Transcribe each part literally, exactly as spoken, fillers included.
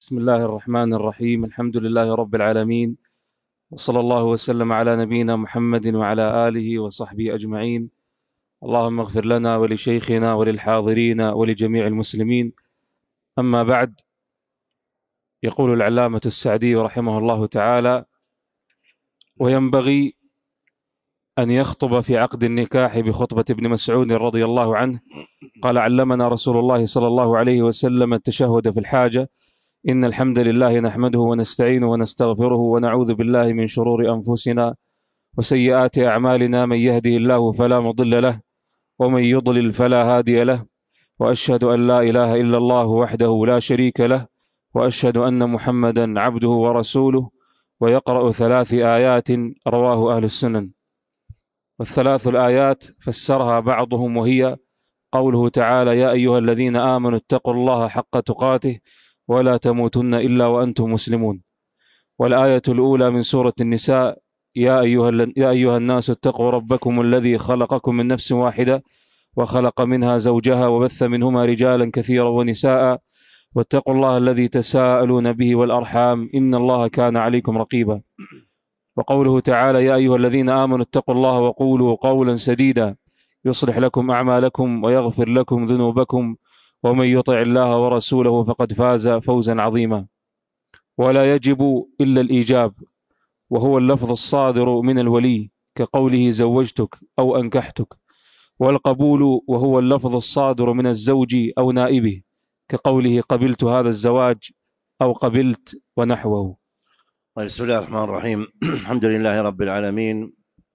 بسم الله الرحمن الرحيم. الحمد لله رب العالمين، وصلى الله وسلم على نبينا محمد وعلى آله وصحبه أجمعين. اللهم اغفر لنا ولشيخنا وللحاضرين ولجميع المسلمين. أما بعد، يقول العلامة السعدي رحمه الله تعالى: وينبغي أن يخطب في عقد النكاح بخطبة ابن مسعود رضي الله عنه قال: علمنا رسول الله صلى الله عليه وسلم التشهد في الحاجة: إن الحمد لله نحمده ونستعينه ونستغفره ونعوذ بالله من شرور أنفسنا وسيئات أعمالنا، من يهده الله فلا مضل له ومن يضلل فلا هادي له، وأشهد أن لا إله إلا الله وحده لا شريك له، وأشهد أن محمدا عبده ورسوله. ويقرأ ثلاث آيات رواه أهل السنن. والثلاث الآيات فسرها بعضهم، وهي قوله تعالى: يا أيها الذين آمنوا اتقوا الله حق تقاته ولا تموتن إلا وأنتم مسلمون. والآية الأولى من سورة النساء: يا أيها, يا أيها الناس اتقوا ربكم الذي خلقكم من نفس واحدة وخلق منها زوجها وبث منهما رجالا كثيرا ونساء واتقوا الله الذي تساءلون به والأرحام إن الله كان عليكم رقيبا. وقوله تعالى: يا أيها الذين آمنوا اتقوا الله وقولوا قولا سديدا يصلح لكم أعمالكم ويغفر لكم ذنوبكم ومن يطع الله ورسوله فقد فاز فوزا عظيما. ولا يجب إلا الإيجاب، وهو اللفظ الصادر من الولي كقوله زوجتك أو أنكحتك. والقبول وهو اللفظ الصادر من الزوج أو نائبه كقوله قبلت هذا الزواج أو قبلت ونحوه. بسم الله الرحمن الرحيم. الحمد لله رب العالمين،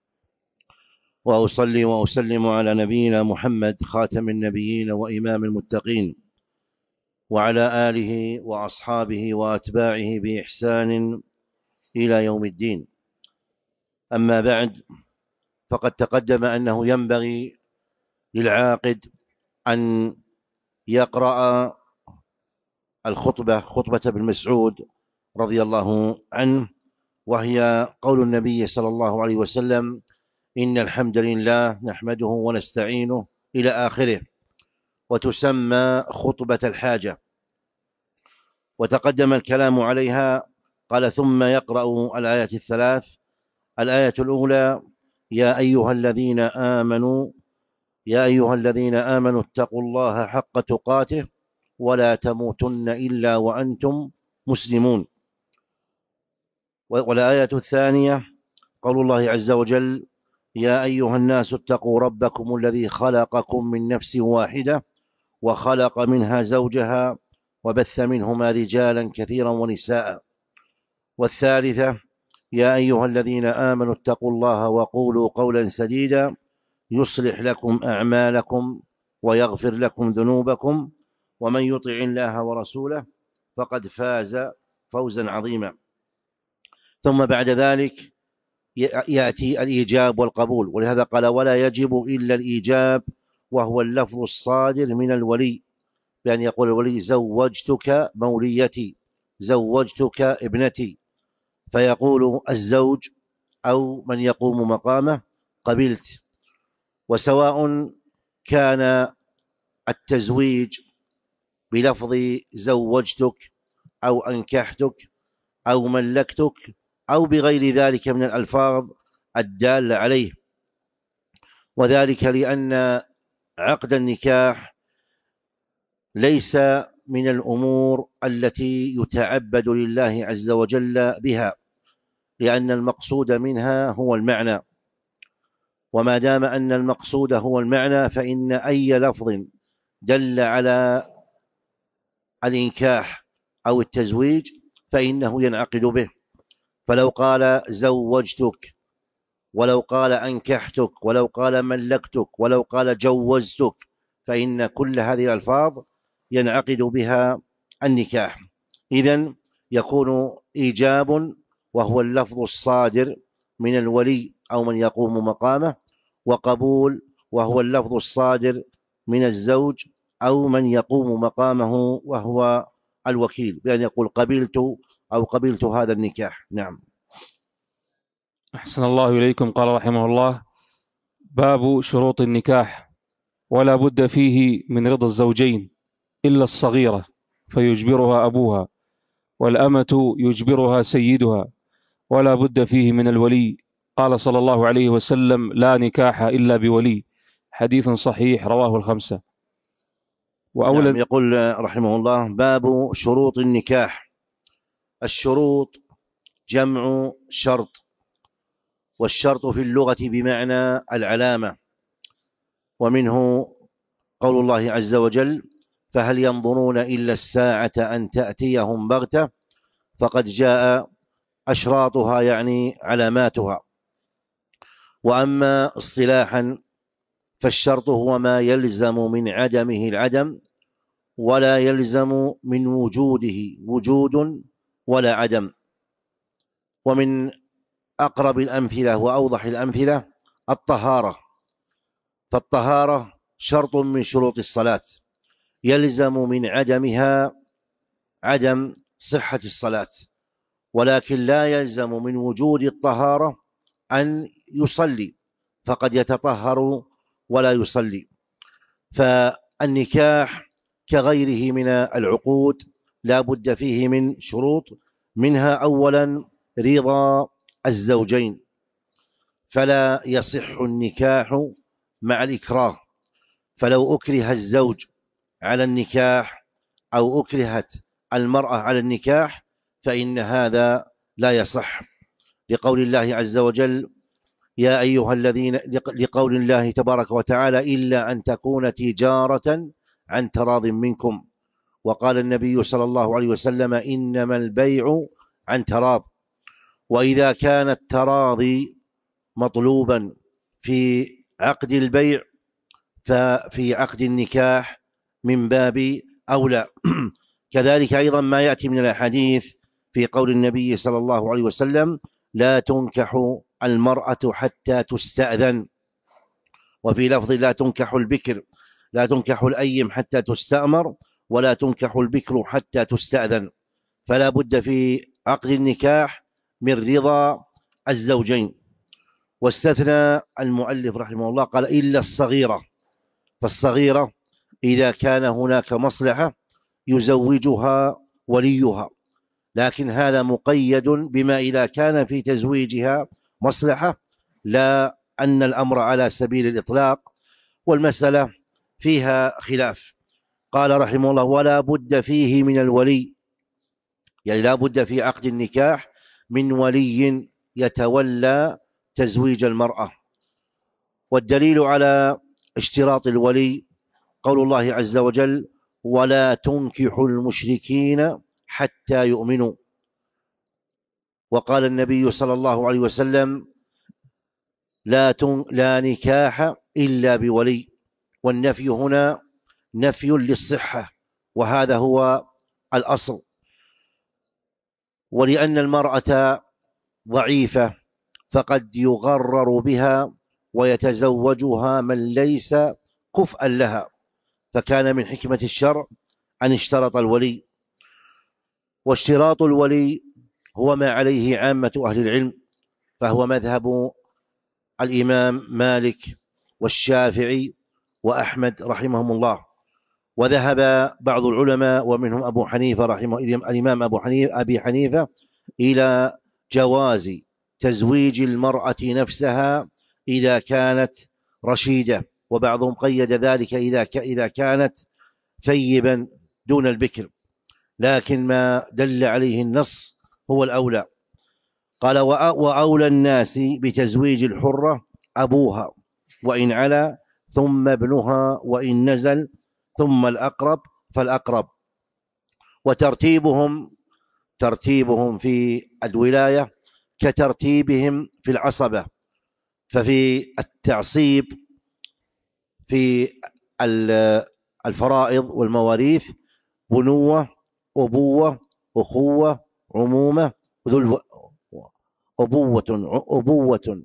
وأصلي وأسلم على نبينا محمد خاتم النبيين وإمام المتقين، وعلى آله وأصحابه وأتباعه بإحسان إلى يوم الدين. أما بعد، فقد تقدم أنه ينبغي للعاقد أن يقرأ الخطبة خطبة ابن مسعود رضي الله عنه، وهي قول النبي صلى الله عليه وسلم: إن الحمد لله نحمده ونستعينه إلى آخره، وتسمى خطبة الحاجة. وتقدم الكلام عليها. قال: ثم يقرأ الآيات الثلاث. الآية الأولى: يا أيها الذين آمنوا يا أيها الذين آمنوا اتقوا الله حق تقاته ولا تموتن إلا وأنتم مسلمون. والآية الثانية: قول الله عز وجل: يا أيها الناس اتقوا ربكم الذي خلقكم من نفس واحدة وخلق منها زوجها وبث منهما رجالا كثيرا ونساء. والثالثة: يا أيها الذين آمنوا اتقوا الله وقولوا قولا سديدا يصلح لكم أعمالكم ويغفر لكم ذنوبكم ومن يطع الله ورسوله فقد فاز فوزا عظيما. ثم بعد ذلك يأتي الإيجاب والقبول، ولهذا قال: ولا يجب إلا الإيجاب، وهو اللفظ الصادر من الولي، بأن يقول الولي زوجتك موليتي، زوجتك ابنتي، فيقول الزوج أو من يقوم مقامه قبلت. وسواء كان التزويج بلفظ زوجتك أو أنكحتك أو ملكتك أو بغير ذلك من الألفاظ الدالة عليه، وذلك لأن عقد النكاح ليس من الأمور التي يتعبد لله عز وجل بها، لأن المقصود منها هو المعنى. وما دام أن المقصود هو المعنى، فإن أي لفظ دل على الإنكاح أو التزويج فإنه ينعقد به. فلو قال زوجتك، ولو قال أنكحتك، ولو قال ملكتك، ولو قال جوزتك، فإن كل هذه الألفاظ ينعقد بها النكاح. إذن يكون إيجاب وهو اللفظ الصادر من الولي أو من يقوم مقامه، وقبول وهو اللفظ الصادر من الزوج أو من يقوم مقامه وهو الوكيل، بأن يقول قبلت أو قبلت هذا النكاح. نعم. أحسن الله إليكم. قال رحمه الله: باب شروط النكاح. ولا بد فيه من رضا الزوجين إلا الصغيرة فيجبرها أبوها، والأمة يجبرها سيدها، ولا بد فيه من الولي. قال صلى الله عليه وسلم: لا نكاح إلا بولي. حديث صحيح رواه الخمسة. نعم. يقول رحمه الله: باب شروط النكاح. الشروط جمع شرط، والشرط في اللغة بمعنى العلامة، ومنه قول الله عز وجل: فهل ينظرون إلا الساعة أن تأتيهم بغتة، فقد جاء أشراطها يعني علاماتها. وأما اصطلاحا فالشرط هو ما يلزم من عدمه العدم، ولا يلزم من وجوده وجود ولا عدم. ومن أقرب الأمثلة وأوضح الأمثلة الطهارة، فالطهارة شرط من شروط الصلاة، يلزم من عدمها عدم صحة الصلاة، ولكن لا يلزم من وجود الطهارة أن يصلي، فقد يتطهر ولا يصلي. فالنكاح كغيره من العقود لا بد فيه من شروط، منها أولا رضا الزوجين، فلا يصح النكاح مع الإكراه. فلو أكره الزوج على النكاح أو أكرهت المرأة على النكاح فإن هذا لا يصح، لقول الله عز وجل: يا أيها الذين، لقول الله تبارك وتعالى: إلا أن تكون تجارة عن تراض منكم. وقال النبي صلى الله عليه وسلم: إنما البيع عن تراض. وإذا كان التراضي مطلوبا في عقد البيع ففي عقد النكاح من باب أولى. كذلك أيضا ما يأتي من الحديث في قول النبي صلى الله عليه وسلم: لا تنكح المرأة حتى تستأذن. وفي لفظ: لا تنكح البكر، لا تنكح الأيم حتى تستأمر، ولا تنكح البكر حتى تستأذن. فلا بد في عقد النكاح من رضا الزوجين. واستثنى المؤلف رحمه الله قال: إلا الصغيرة. فالصغيرة إذا كان هناك مصلحة يزوجها وليها، لكن هذا مقيد بما إذا كان في تزويجها مصلحة، لا أن الأمر على سبيل الإطلاق، والمسألة فيها خلاف. قال رحمه الله: ولا بد فيه من الولي، يعني لا بد في عقد النكاح من ولي يتولى تزويج المرأة. والدليل على اشتراط الولي قول الله عز وجل: ولا تنكحوا المشركين حتى يؤمنوا. وقال النبي صلى الله عليه وسلم: لا, لا نكاح إلا بولي. والنفي هنا نفي للصحة، وهذا هو الأصل. ولأن المرأة ضعيفة فقد يغرر بها ويتزوجها من ليس كفءا لها، فكان من حكمة الشرع أن اشترط الولي. واشتراط الولي هو ما عليه عامة أهل العلم، فهو مذهب الإمام مالك والشافعي وأحمد رحمهم الله. وذهب بعض العلماء ومنهم أبو حنيفة رحمه الإمام أبو حنيفة أبي حنيفة إلى جواز تزويج المرأة نفسها إذا كانت رشيدة، وبعضهم قيد ذلك إذا إذا كانت ثيبا دون البكر، لكن ما دل عليه النص هو الأولى. قال: وأولى الناس بتزويج الحرة أبوها وإن علا، ثم ابنها وإن نزل، ثم الأقرب فالأقرب. وترتيبهم ترتيبهم في الولاية كترتيبهم في العصبة. ففي التعصيب في الفرائض والمواريث بنوة، أبوة، أخوة، عمومة، ذو أبوة أبوة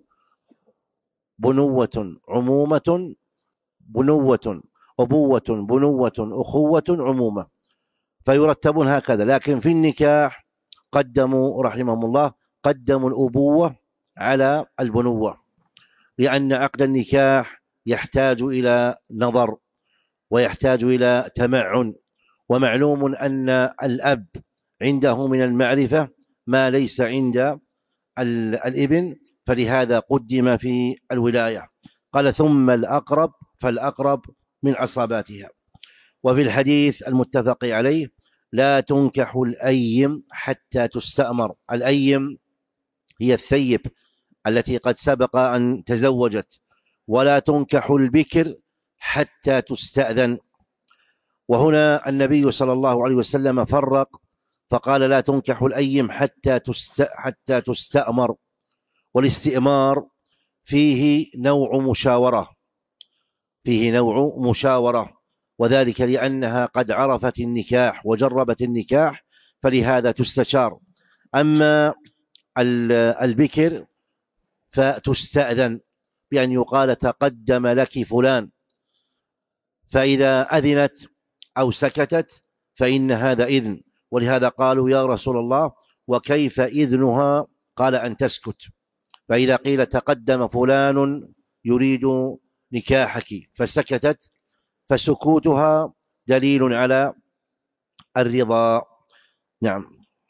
بنوة، عمومة، بنوة، أبوة، بنوة، أخوة، عمومة، فيرتبون هكذا. لكن في النكاح قدموا رحمهم الله قدموا الأبوة على البنوة، لأن عقد النكاح يحتاج إلى نظر ويحتاج إلى تمعن، ومعلوم أن الأب عنده من المعرفة ما ليس عند الابن، فلهذا قدم في الولاية. قال ثم الأقرب، فالأقرب من عصباتها. وفي الحديث المتفق عليه لا تنكح الأيم حتى تستأمر. الأيم هي الثيب التي قد سبق أن تزوجت، ولا تنكح البكر حتى تستأذن. وهنا النبي صلى الله عليه وسلم فرق فقال لا تنكح الأيم حتى تست... حتى تستأمر. والاستئمار فيه نوع مشاورة، فيه نوع مشاورة، وذلك لأنها قد عرفت النكاح وجربت النكاح، فلهذا تستشار. أما البكر فتستأذن بأن يقال تقدم لك فلان، فإذا أذنت أو سكتت فإن هذا إذن. ولهذا قالوا يا رسول الله وكيف إذنها؟ قال أن تسكت. فإذا قيل تقدم فلان يريد نكاحك فسكتت، فسكوتها دليل على الرضا. نعم.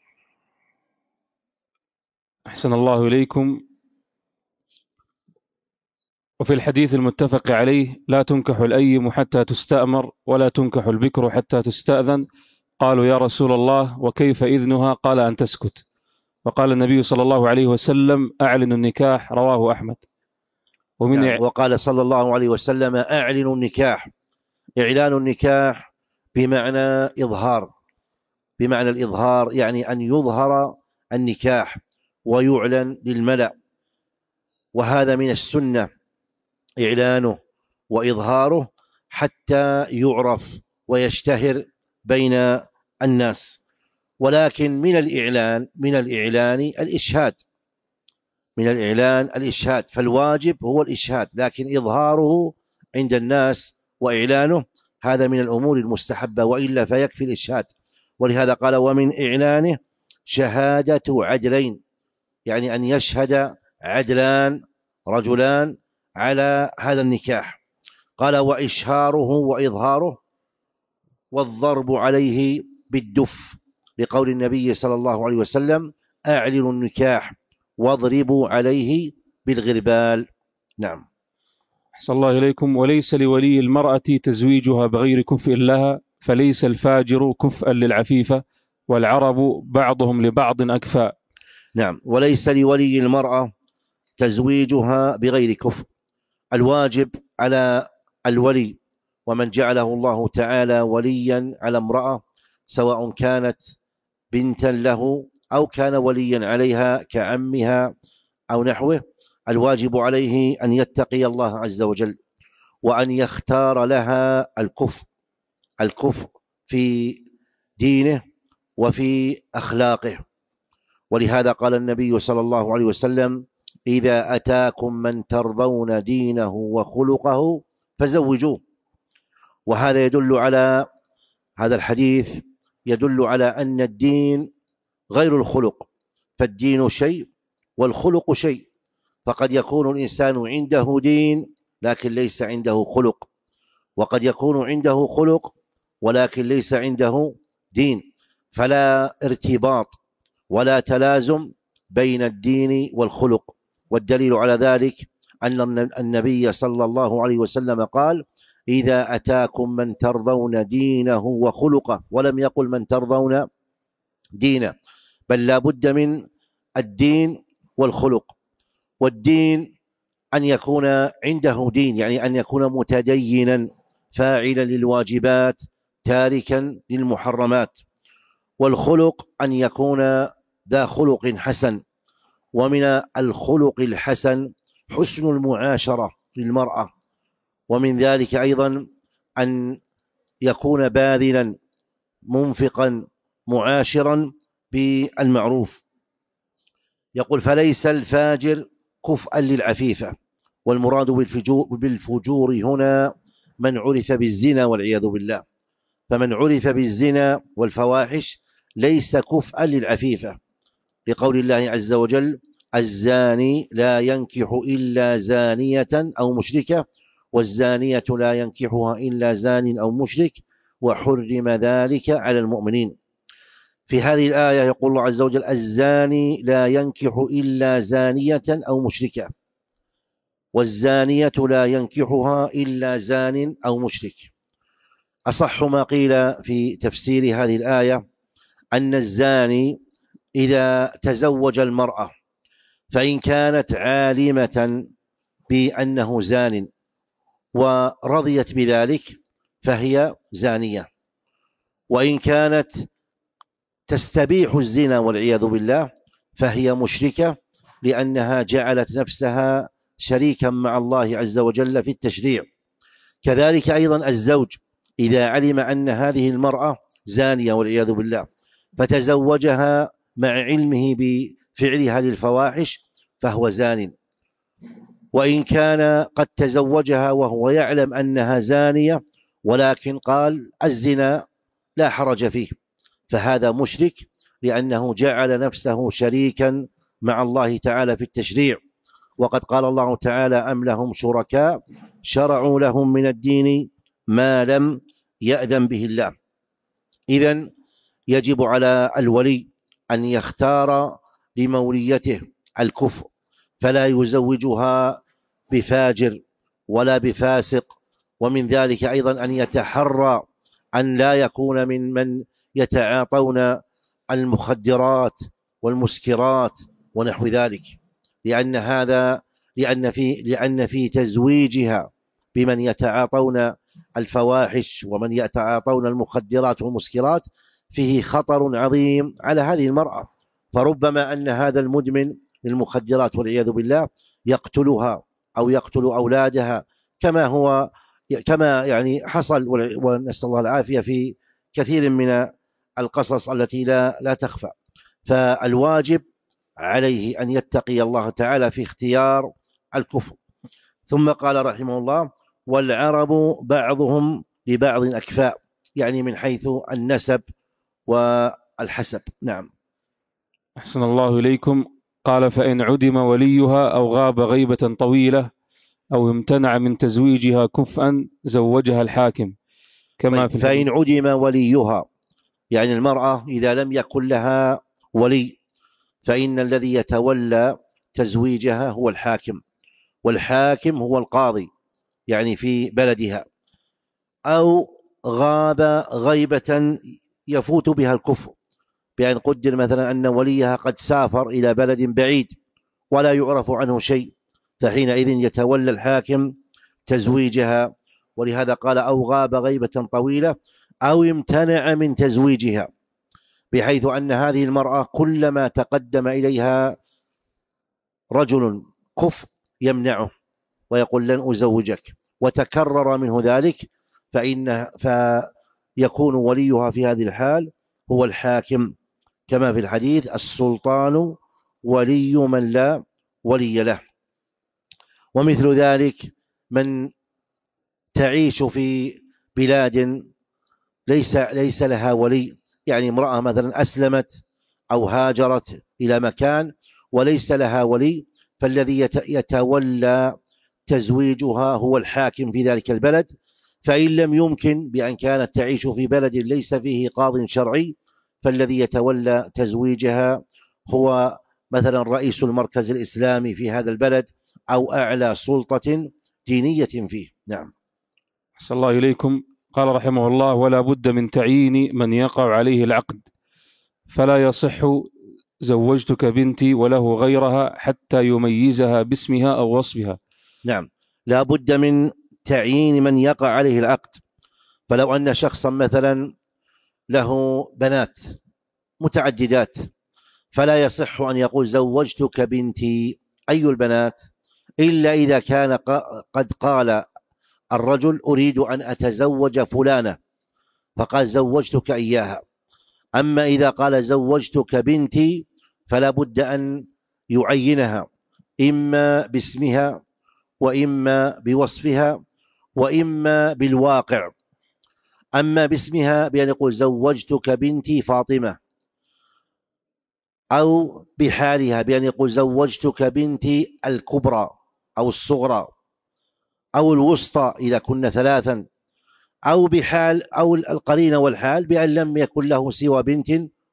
أحسن الله إليكم. وفي الحديث المتفق عليه لا تنكح الأيم حتى تستأمر ولا تنكح البكر حتى تستأذن. قالوا يا رسول الله وكيف إذنها؟ قال أن تسكت. وقال النبي صلى الله عليه وسلم أعلن النكاح، رواه أحمد. ومن نعم. وقال صلى الله عليه وسلم أعلنوا النكاح. إعلان النكاح بمعنى إظهار، بمعنى الإظهار يعني أن يظهر النكاح ويعلن للملأ، وهذا من السنة إعلانه وإظهاره حتى يعرف ويشتهر بين الناس. ولكن من الإعلان من الإعلان الإشهاد، من الإعلان الإشهاد، فالواجب هو الإشهاد، لكن إظهاره عند الناس وإعلانه هذا من الأمور المستحبة، وإلا فيكفي الإشهاد. ولهذا قال ومن إعلانه شهادة عدلين، يعني أن يشهد عدلان رجلان على هذا النكاح. قال وإشهاره وإظهاره والضرب عليه بالدف، لقول النبي صلى الله عليه وسلم أعلنوا النكاح واضربوا عليه بالغربال. نعم. أحسن الله إليكم. وليس لولي المرأة تزويجها بغير كفء لها، فليس الفاجر كفءا للعفيفة، والعرب بعضهم لبعض أكفى. نعم. وليس لولي المرأة تزويجها بغير كفء. الواجب على الولي ومن جعله الله تعالى وليا على امرأة، سواء كانت بنتا له أو كان وليا عليها كعمها أو نحوه، الواجب عليه أن يتقي الله عز وجل وأن يختار لها الكفء، الكفء في دينه وفي أخلاقه. ولهذا قال النبي صلى الله عليه وسلم إذا أتاكم من ترضون دينه وخلقه فزوجوه. وهذا يدل على هذا الحديث يدل على أن الدين غير الخلق، فالدين شيء والخلق شيء. فقد يكون الإنسان عنده دين لكن ليس عنده خلق، وقد يكون عنده خلق ولكن ليس عنده دين، فلا ارتباط ولا تلازم بين الدين والخلق. والدليل على ذلك أن النبي صلى الله عليه وسلم قال إذا أتاكم من ترضون دينه وخلقه، ولم يقل من ترضون دينه، بل لا بد من الدين والخلق. والدين أن يكون عنده دين، يعني أن يكون متدينا فاعلا للواجبات تاركا للمحرمات. والخلق أن يكون ذا خلق حسن، ومن الخلق الحسن حسن المعاشرة للمرأة، ومن ذلك أيضا أن يكون باذلا منفقا معاشرا بالمعروف. يقول فليس الفاجر كفءا للعفيفة، والمراد بالفجور هنا من عرف بالزنا والعياذ بالله. فمن عرف بالزنا والفواحش ليس كفءا للعفيفة، لقول الله عز وجل الزاني لا ينكح إلا زانية أو مشركة، والزانية لا ينكحها إلا زان أو مشرك، وحرم ذلك على المؤمنين. في هذه الآية يقول الله عز وجل: الزاني لا ينكح إلا زانية أو مشركة، والزانية لا ينكحها إلا زان أو مشرك. أصح ما قيل في تفسير هذه الآية أن الزاني إذا تزوج المرأة فإن كانت عالمة بأنه زان ورضيت بذلك فهي زانية، وإن كانت تستبيح الزنا والعياذ بالله فهي مشركة، لأنها جعلت نفسها شريكا مع الله عز وجل في التشريع. كذلك أيضا الزوج إذا علم أن هذه المرأة زانية والعياذ بالله فتزوجها مع علمه بفعلها للفواحش فهو زان، وإن كان قد تزوجها وهو يعلم أنها زانية ولكن قال الزنا لا حرج فيه فهذا مشرك، لأنه جعل نفسه شريكا مع الله تعالى في التشريع. وقد قال الله تعالى: أم لهم شركاء شرعوا لهم من الدين ما لم يأذن به الله. إذن يجب على الولي أن يختار لموليته الكفء، فلا يزوجها بفاجر ولا بفاسق، ومن ذلك أيضا أن يتحرى أن لا يكون من من يتعاطون المخدرات والمسكرات ونحو ذلك، لأن هذا لأن في لأن في تزويجها بمن يتعاطون الفواحش ومن يتعاطون المخدرات والمسكرات فيه خطر عظيم على هذه المرأة، فربما أن هذا المدمن للمخدرات والعياذ بالله يقتلها أو يقتل أولادها، كما هو كما يعني حصل ونسأل الله العافية في كثير من القصص التي لا لا تخفى. فالواجب عليه أن يتقي الله تعالى في اختيار الكفر. ثم قال رحمه الله: والعرب بعضهم لبعض أكفاء، يعني من حيث النسب والحسب. نعم. أحسن الله إليكم. قال: فإن عدم وليها أو غاب غيبة طويلة أو امتنع من تزويجها كفءا زوجها الحاكم كما في فإن عدم وليها، يعني المرأة إذا لم يكن لها ولي فإن الذي يتولى تزويجها هو الحاكم، والحاكم هو القاضي يعني في بلدها، أو غاب غيبة يفوت بها الكفء، بأن قدر مثلا أن وليها قد سافر إلى بلد بعيد ولا يعرف عنه شيء، فحينئذ يتولى الحاكم تزويجها. ولهذا قال: أو غاب غيبة طويلة أو امتنع من تزويجها، بحيث أن هذه المرأة كلما تقدم إليها رجل كفء يمنعه ويقول: لن أزوجك، وتكرر منه ذلك، فإن فيكون وليها في هذه الحال هو الحاكم، كما في الحديث: السلطان ولي من لا ولي له. ومثل ذلك من تعيش في بلاد ليس ليس لها ولي، يعني امرأة مثلا أسلمت أو هاجرت إلى مكان وليس لها ولي، فالذي يتولى تزويجها هو الحاكم في ذلك البلد. فإن لم يمكن بأن كانت تعيش في بلد ليس فيه قاض شرعي، فالذي يتولى تزويجها هو مثلا رئيس المركز الإسلامي في هذا البلد أو أعلى سلطة دينية فيه. نعم. أحسن الله إليكم. قال رحمه الله: ولا بد من تعيين من يقع عليه العقد، فلا يصح زوجتك بنتي وله غيرها حتى يميزها باسمها أو وصفها. نعم، لا بد من تعيين من يقع عليه العقد. فلو أن شخصا مثلا له بنات متعددات فلا يصح أن يقول زوجتك بنتي أي البنات، إلا إذا كان قد قال الرجل أريد أن أتزوج فلانة فقال زوجتك إياها. أما إذا قال زوجتك بنتي فلا بد أن يعينها إما باسمها وإما بوصفها وإما بالواقع. أما باسمها بأن يقول زوجتك بنتي فاطمة، أو بحالها بأن يقول زوجتك بنتي الكبرى أو الصغرى أو الوسطى إذا كنا ثلاثا، أو بحال أو القرينة والحال بأن لم يكن له سوى بنت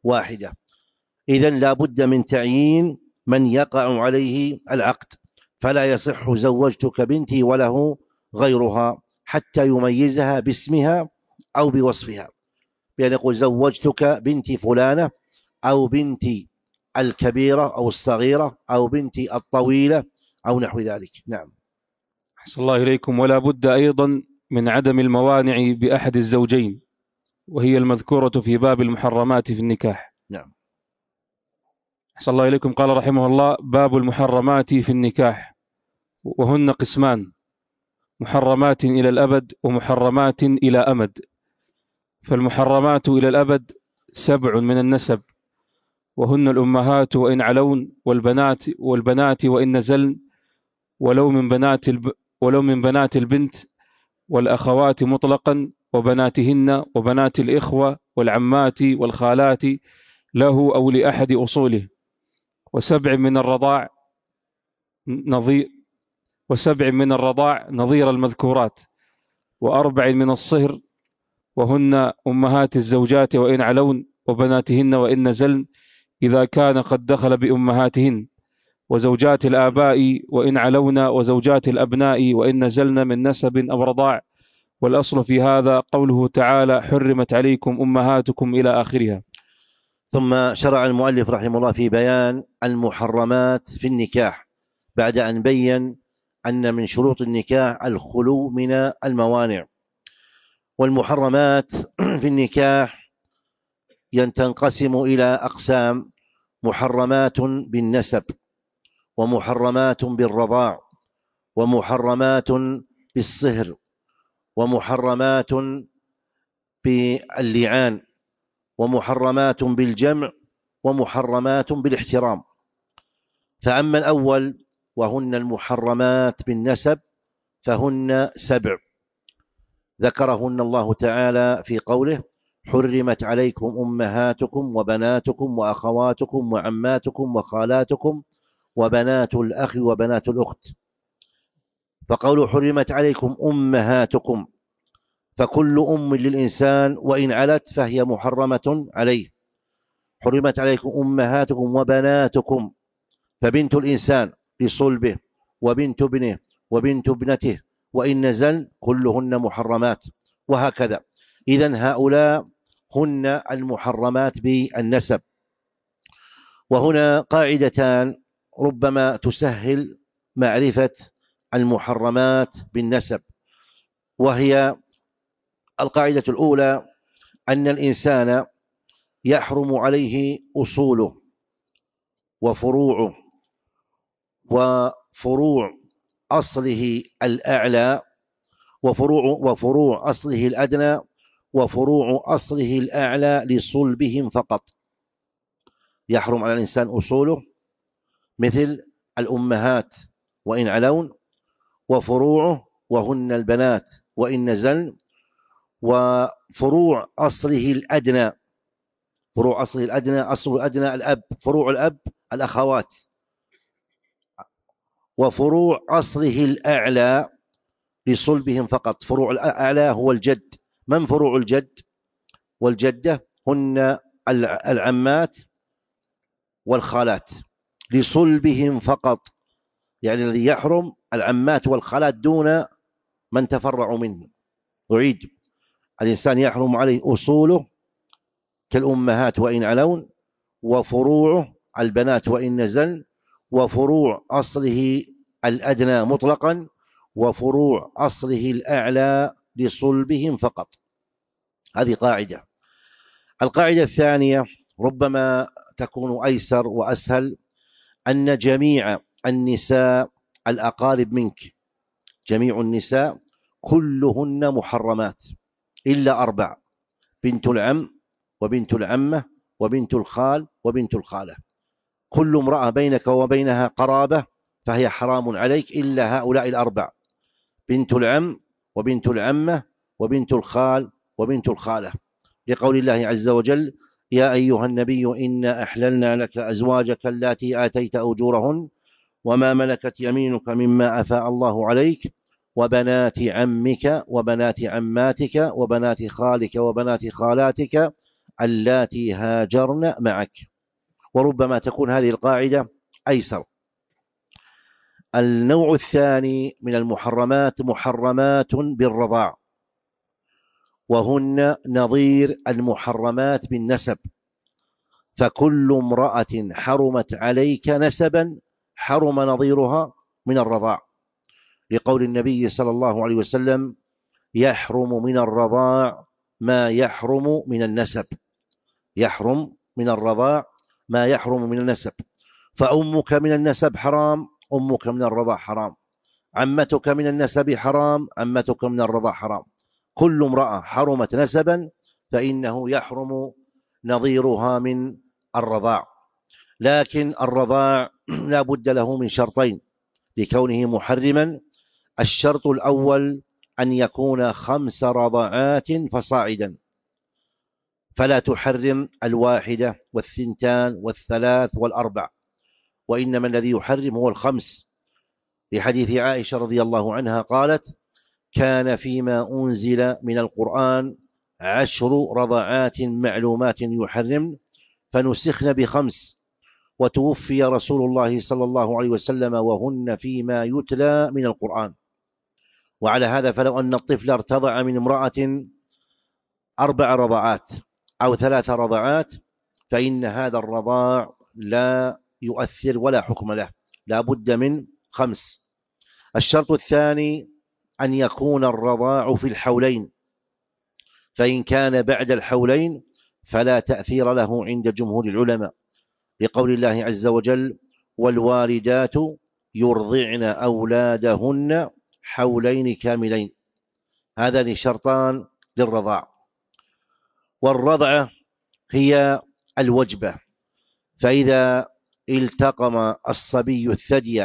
واحدة. إذن لا بد من تعيين من يقع عليه العقد، فلا يصح زوجتك بنتي وله غيرها حتى يميزها باسمها أو بوصفها، بأن يقول زوجتك بنتي فلانة أو بنتي الكبيرة أو الصغيرة أو بنتي الطويلة أو نحو ذلك. نعم. أحسن الله إليكم. ولا بد أيضا من عدم الموانع بأحد الزوجين، وهي المذكورة في باب المحرمات في النكاح. نعم. أحسن الله إليكم. قال رحمه الله: باب المحرمات في النكاح، وهن قسمان: محرمات إلى الأبد ومحرمات إلى أمد. فالمحرمات إلى الأبد سبع من النسب، وهن الأمهات وإن علون، والبنات والبنات وإن نزلن، ولو من بنات الب... ولو من بنات البنت، والأخوات مطلقا، وبناتهن، وبنات الإخوة، والعمات والخالات له أو لأحد أصوله. وسبع من الرضاع نظير وسبع من الرضاع نظير المذكورات، وأربع من الصهر، وهن أمهات الزوجات وإن علون، وبناتهن وإن نزلن إذا كان قد دخل بأمهاتهن، وزوجات الآباء وإن علون، وزوجات الأبناء وإن نزلن من نسب أو رضاع. والأصل في هذا قوله تعالى: حرمت عليكم أمهاتكم إلى آخرها. ثم شرع المؤلف رحمه الله في بيان المحرمات في النكاح، بعد أن بين أن من شروط النكاح الخلو من الموانع. والمحرمات في النكاح تنقسم إلى أقسام: محرمات بالنسب، ومحرمات بالرضاع، ومحرمات بالصهر، ومحرمات باللعان، ومحرمات بالجمع، ومحرمات بالاحترام. فأما الأول وهن المحرمات بالنسب فهن سبع ذكرهن الله تعالى في قوله: حرمت عليكم أمهاتكم وبناتكم وأخواتكم وعماتكم وخالاتكم وبنات الأخ وبنات الأخت. فقوله حرمت عليكم أمهاتكم، فكل أم للإنسان وإن علت فهي محرمة عليه. حرمت عليكم أمهاتكم وبناتكم، فبنت الإنسان لصلبه، وبنت ابنه، وبنت ابنته وإن نزل كلهن محرمات، وهكذا. إذن هؤلاء هن المحرمات بالنسب. وهنا قاعدتان ربما تسهل معرفة المحرمات بالنسب، وهي: القاعدة الأولى أن الإنسان يحرم عليه أصوله وفروعه، وفروع أصله الأعلى، وفروع وفروع أصله الأدنى، وفروع أصله الأعلى لصلبهم فقط. يحرم على الإنسان أصوله مثل الأمهات وإن علون، وفروعه وهن البنات وإن نزلن، وفروع أصله الأدنى. فروع أصله الأدنى، أصل الأدنى الأب، فروع الأب الأخوات. وفروع أصله الأعلى لصلبهم فقط. فروع الأعلى هو الجد. من فروع الجد والجدة؟ هن العمات والخالات لصلبهم فقط، يعني الذي يحرم العمات والخالات دون من تفرعوا منه. أعيد: الإنسان يحرم عليه أصوله كالأمهات وإن علون، وفروعه البنات وإن نزلن، وفروع أصله الأدنى مطلقا، وفروع أصله الأعلى لصلبهم فقط. هذه قاعدة. القاعدة الثانية ربما تكون أيسر وأسهل: أن جميع النساء الأقارب منك، جميع النساء كلهن محرمات إلا أربع: بنت العم، وبنت العمة، وبنت الخال، وبنت الخالة. كل امرأة بينك وبينها قرابة فهي حرام عليك إلا هؤلاء الأربع: بنت العم، وبنت العمة، وبنت الخال، وبنت الخالة، لقول الله عز وجل: يا أيها النبي إنا أحللنا لك أزواجك اللاتي آتيت أجورهن وما ملكت يمينك مما أفاء الله عليك وبنات عمك وبنات عماتك وبنات خالك وبنات خالاتك اللاتي هاجرن معك. وربما تكون هذه القاعدة أيسر. النوع الثاني من المحرمات محرمات بالرضاع، وهن نظير المحرمات بالنسب، فكل امرأة حرمت عليك نسبا حرم نظيرها من الرضاع، لقول النبي صلى الله عليه وسلم: يحرم من الرضاع ما يحرم من النسب. يحرم من الرضاع ما يحرم من النسب، فأمك من النسب حرام، أمك من الرضاع حرام. عمتك من النسب حرام، عمتك من الرضاع حرام. كل امرأة حرمت نسبا فإنه يحرم نظيرها من الرضاع. لكن الرضاع لا بد له من شرطين لكونه محرما. الشرط الأول أن يكون خمس رضعات فصاعدا، فلا تحرم الواحدة والثنتان والثلاث والأربع، وإنما الذي يحرم هو الخمس، لحديث عائشة رضي الله عنها قالت: كان فيما أنزل من القرآن عشر رضعات معلومات يحرم فنسخن بخمس، وتوفي رسول الله صلى الله عليه وسلم وهن فيما يتلى من القرآن. وعلى هذا فلو أن الطفل ارتضع من امرأة أربع رضعات أو ثلاث رضعات فإن هذا الرضاع لا يؤثر ولا حكم له، لا بد من خمس. الشرط الثاني أن يكون الرضاع في الحولين، فإن كان بعد الحولين فلا تأثير له عند جمهور العلماء، لقول الله عز وجل: والوالدات يرضعن أولادهن حولين كاملين. هذان شرطان للرضاع. والرضعة هي الوجبة، فإذا التقم الصبي الثدي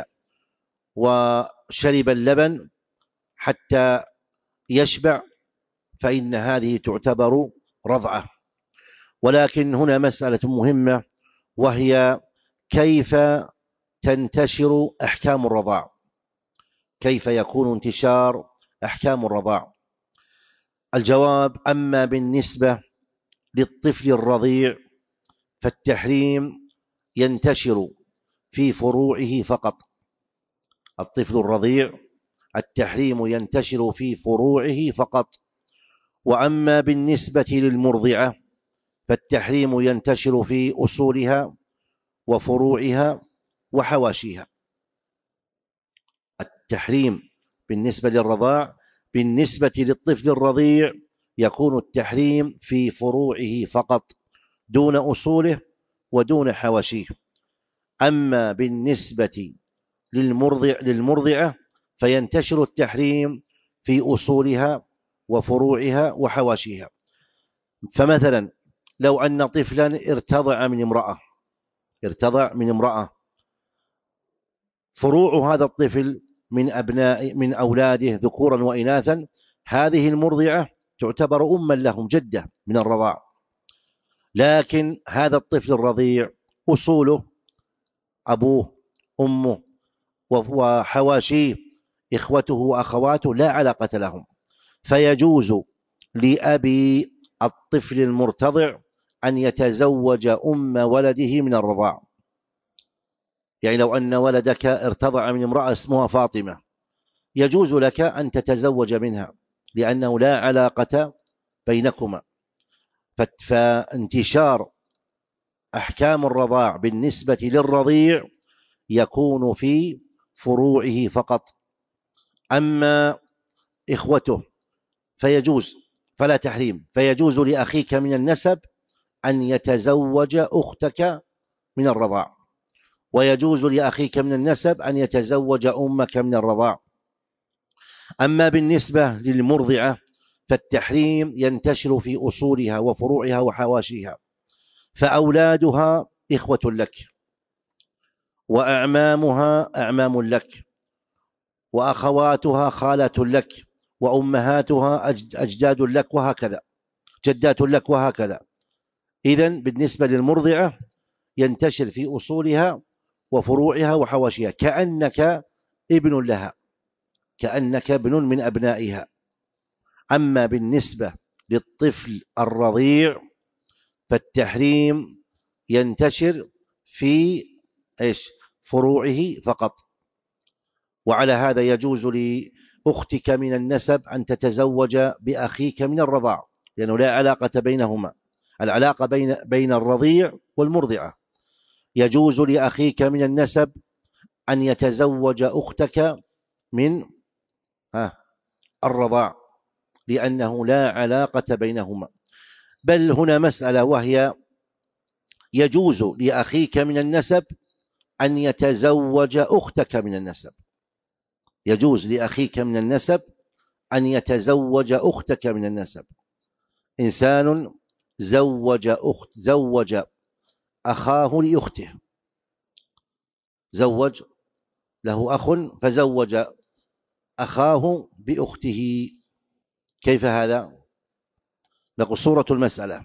وشرب اللبن حتى يشبع فإن هذه تعتبر رضعة. ولكن هنا مسألة مهمة، وهي كيف تنتشر أحكام الرضاع، كيف يكون انتشار أحكام الرضاع. الجواب: أما بالنسبة للطفل الرضيع فالتحريم ينتشر في فروعه فقط. الطفل الرضيع التحريم ينتشر في فروعه فقط. وأما بالنسبة للمرضعة فالتحريم ينتشر في أصولها وفروعها وحواشيها. التحريم بالنسبة للرضاع، بالنسبة للطفل الرضيع يكون التحريم في فروعه فقط دون أصوله ودون حواشيه. أما بالنسبة للمرضع للمرضعة فينتشر التحريم في أصولها وفروعها وحواشيها. فمثلا لو أن طفلا ارتضع من امرأة ارتضع من امرأة فروع هذا الطفل من أبناء من أولاده ذكورا وإناثا، هذه المرضعة تعتبر أما لهم، جدة من الرضاع. لكن هذا الطفل الرضيع أصوله أبوه أمه وحواشيه إخوته وأخواته لا علاقة لهم، فيجوز لأبي الطفل المرتضع أن يتزوج أم ولده من الرضاع. يعني لو أن ولدك ارتضع من امرأة اسمها فاطمة، يجوز لك أن تتزوج منها لأنه لا علاقة بينكما. فانتشار أحكام الرضاع بالنسبة للرضيع يكون في فروعه فقط. أما إخوته فيجوز، فلا تحريم، فيجوز لأخيك من النسب أن يتزوج أختك من الرضاع، ويجوز لأخيك من النسب أن يتزوج أمك من الرضاع. أما بالنسبة للمرضعة فالتحريم ينتشر في أصولها وفروعها وحواشيها، فأولادها إخوة لك، وأعمامها أعمام لك، وأخواتها خالات لك، وأمهاتها أجداد لك، وهكذا جدات لك، وهكذا. إذن بالنسبة للمرضعة ينتشر في أصولها وفروعها وحواشيها، كأنك ابن لها، كأنك ابن من أبنائها. أما بالنسبة للطفل الرضيع فالتحريم ينتشر في إيش فروعه فقط. وعلى هذا يجوز لأختك من النسب أن تتزوج بأخيك من الرضاع، لأنه لا علاقة بينهما، العلاقة بين بين الرضيع والمرضعة. يجوز لأخيك من النسب أن يتزوج أختك من الرضاع، لأنه لا علاقة بينهما. بل هنا مسألة، وهي يجوز لأخيك من النسب أن يتزوج أختك من النسب. يجوز لأخيك من النسب أن يتزوج أختك من النسب. إنسان زوج أخت زوج أخاه لأخته، زوج له أخ فزوج أخاه بأخته. كيف هذا؟ نقول صورة المسألة: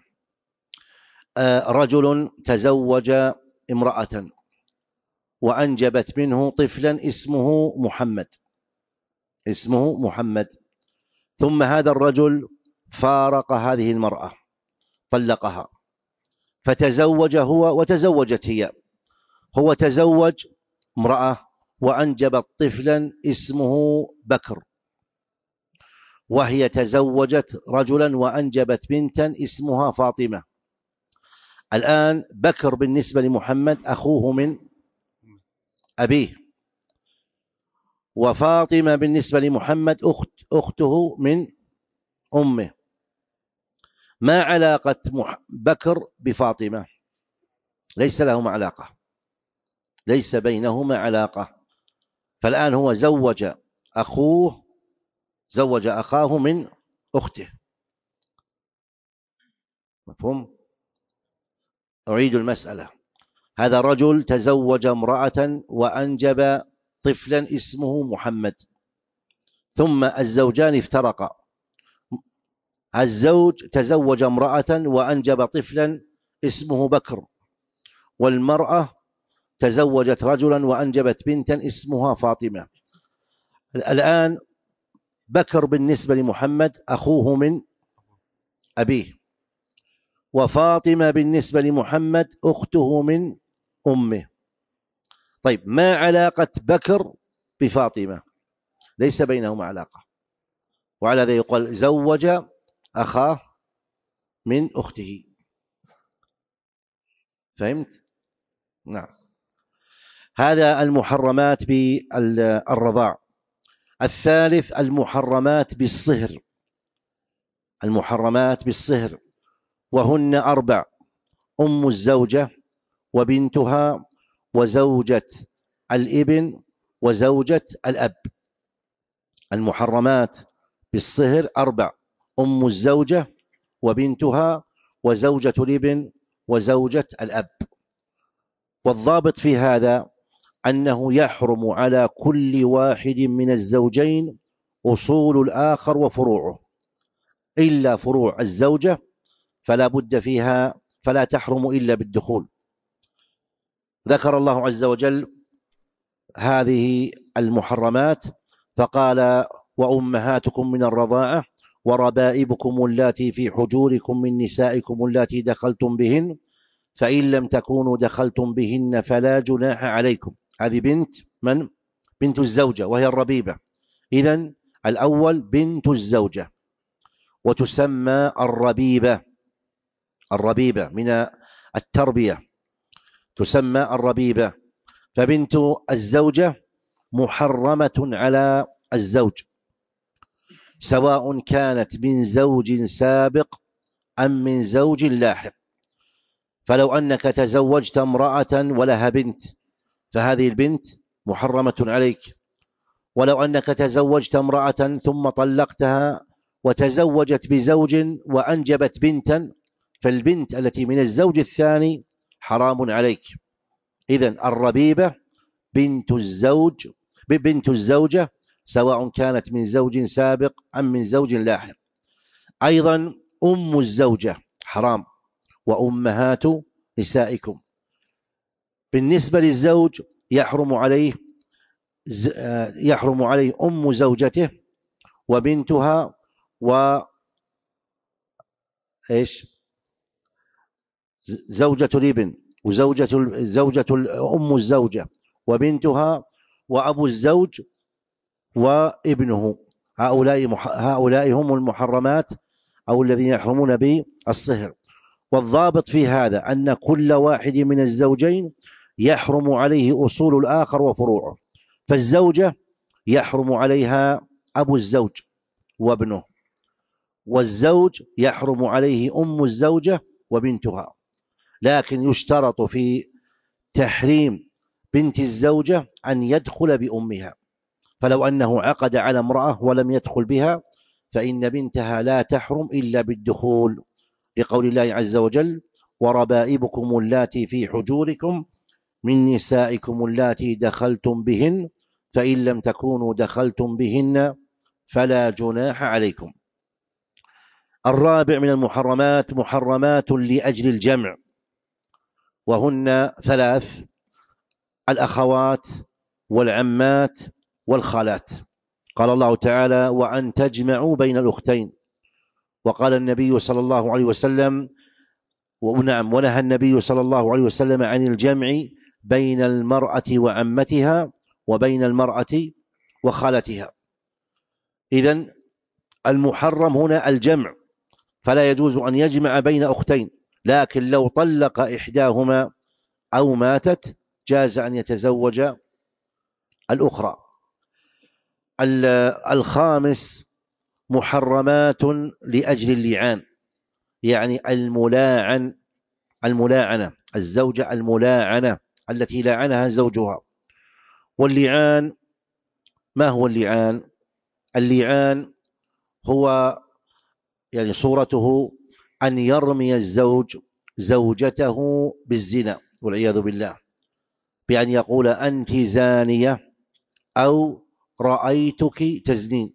رجل تزوج امرأة وأنجبت منه طفلا اسمه محمد اسمه محمد ثم هذا الرجل فارق هذه المرأة، طلقها، فتزوج هو وتزوجت هي. هو تزوج امرأة وأنجبت طفلا اسمه بكر، وهي تزوجت رجلا وأنجبت بنتا اسمها فاطمة. الآن بكر بالنسبة لمحمد أخوه من أبيه، وفاطمة بالنسبة لمحمد أخت أخته من أمه. ما علاقة بكر بفاطمة؟ ليس لهما علاقة، ليس بينهما علاقة. فالآن هو زوج أخوه زوج أخاه من أخته. مفهوم؟ أعيد المسألة: هذا رجل تزوج امرأة وأنجب طفلا اسمه محمد، ثم الزوجان افترقا. الزوج تزوج امرأة وأنجب طفلا اسمه بكر، والمرأة تزوجت رجلا وأنجبت بنتا اسمها فاطمة. الآن بكر بالنسبة لمحمد أخوه من أبيه، وفاطمة بالنسبة لمحمد أخته من أمه. طيب، ما علاقة بكر بفاطمة؟ ليس بينهما علاقة، وعلى ذلك يقال زوج أخاه من أخته. فهمت؟ نعم. هذا المحرمات بالرضاع. الثالث المحرمات بالصهر. المحرمات بالصهر وهن أربع: أم الزوجة وبنتها وزوجة الابن وزوجة الأب. المحرمات بالصهر أربع: أم الزوجة وبنتها وزوجة الابن وزوجة الأب. والضابط في هذا أنه يحرم على كل واحد من الزوجين أصول الآخر وفروعه، إلا فروع الزوجة فلا بد فيها، فلا تحرم إلا بالدخول. ذكر الله عز وجل هذه المحرمات فقال: وأمهاتكم من الرضاعة وربائبكم اللاتي في حجوركم من نسائكم اللاتي دخلتم بهن فإن لم تكونوا دخلتم بهن فلا جناح عليكم. هذه بنت من؟ بنت الزوجة، وهي الربيبة. إذن الأول بنت الزوجة، وتسمى الربيبة. الربيبة من التربية تسمى الربيبة. فبنت الزوجة محرمة على الزوج، سواء كانت من زوج سابق أم من زوج لاحق. فلو أنك تزوجت امرأة ولها بنت فهذه البنت محرمة عليك. ولو أنك تزوجت امرأة ثم طلقتها وتزوجت بزوج وأنجبت بنتا فالبنت التي من الزوج الثاني حرام عليك. إذن الربيبة بنت الزوج بنت الزوجة سواء كانت من زوج سابق أم من زوج لاحق. أيضا أم الزوجة حرام، وأمهات نسائكم. بالنسبة للزوج يحرم عليه يحرم عليه أم زوجته وبنتها و إيش زوجة الابن وزوجة زوجة أم الزوجة وبنتها وأبو الزوج وابنه، هؤلاء هؤلاء هم المحرمات أو الذين يحرمون بالصهر. والضابط في هذا أن كل واحد من الزوجين يحرم عليه أصول الآخر وفروعه، فالزوجة يحرم عليها أبو الزوج وابنه، والزوج يحرم عليه أم الزوجة وبنتها، لكن يشترط في تحريم بنت الزوجة أن يدخل بأمها، فلو أنه عقد على امرأة ولم يدخل بها فإن بنتها لا تحرم إلا بالدخول، لقول الله عز وجل: وربائبكم اللاتي في حجوركم من نسائكم اللاتي دخلتم بهن فإن لم تكونوا دخلتم بهن فلا جناح عليكم. الرابع من المحرمات محرمات لأجل الجمع، وهن ثلاث: الأخوات والعمات والخالات. قال الله تعالى: وأن تجمعوا بين الأختين. وقال النبي صلى الله عليه وسلم ونعم ونهى النبي صلى الله عليه وسلم عن الجمع بين المرأة وعمتها وبين المرأة وخالتها. إذن المحرم هنا الجمع، فلا يجوز أن يجمع بين أختين، لكن لو طلق إحداهما أو ماتت جاز أن يتزوج الأخرى. الخامس محرمات لأجل اللعان، يعني الملاعن الملاعنة الزوجة الملاعنة التي لعنها زوجها. واللعان، ما هو اللعان؟ اللعان هو يعني صورته أن يرمي الزوج زوجته بالزنا والعياذ بالله، بأن يقول: أنت زانية أو رأيتك تزنين.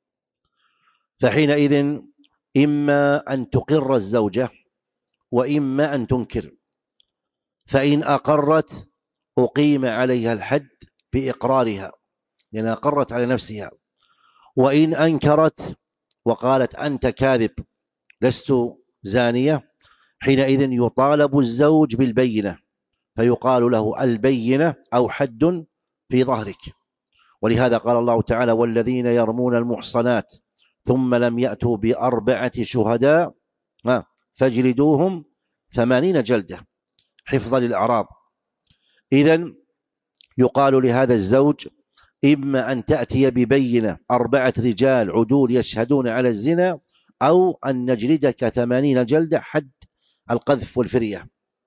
فحينئذ إما أن تقر الزوجة وإما أن تنكر، فإن أقرت أقيم عليها الحد بإقرارها لأنها أقرت على نفسها، وإن أنكرت وقالت أنت كاذب لست زانية حينئذ يطالب الزوج بالبينة، فيقال له البينة أو حد في ظهرك. ولهذا قال الله تعالى: والذين يرمون المحصنات ثم لم يأتوا بأربعة شهداء فاجلدوهم ثمانين جلدة حفظا للأعراض. إذن يقال لهذا الزوج: إما أن تأتي ببينة أربعة رجال عدول يشهدون على الزنا، أو أن نجلدك ثمانين جلدة حد القذف والفرية.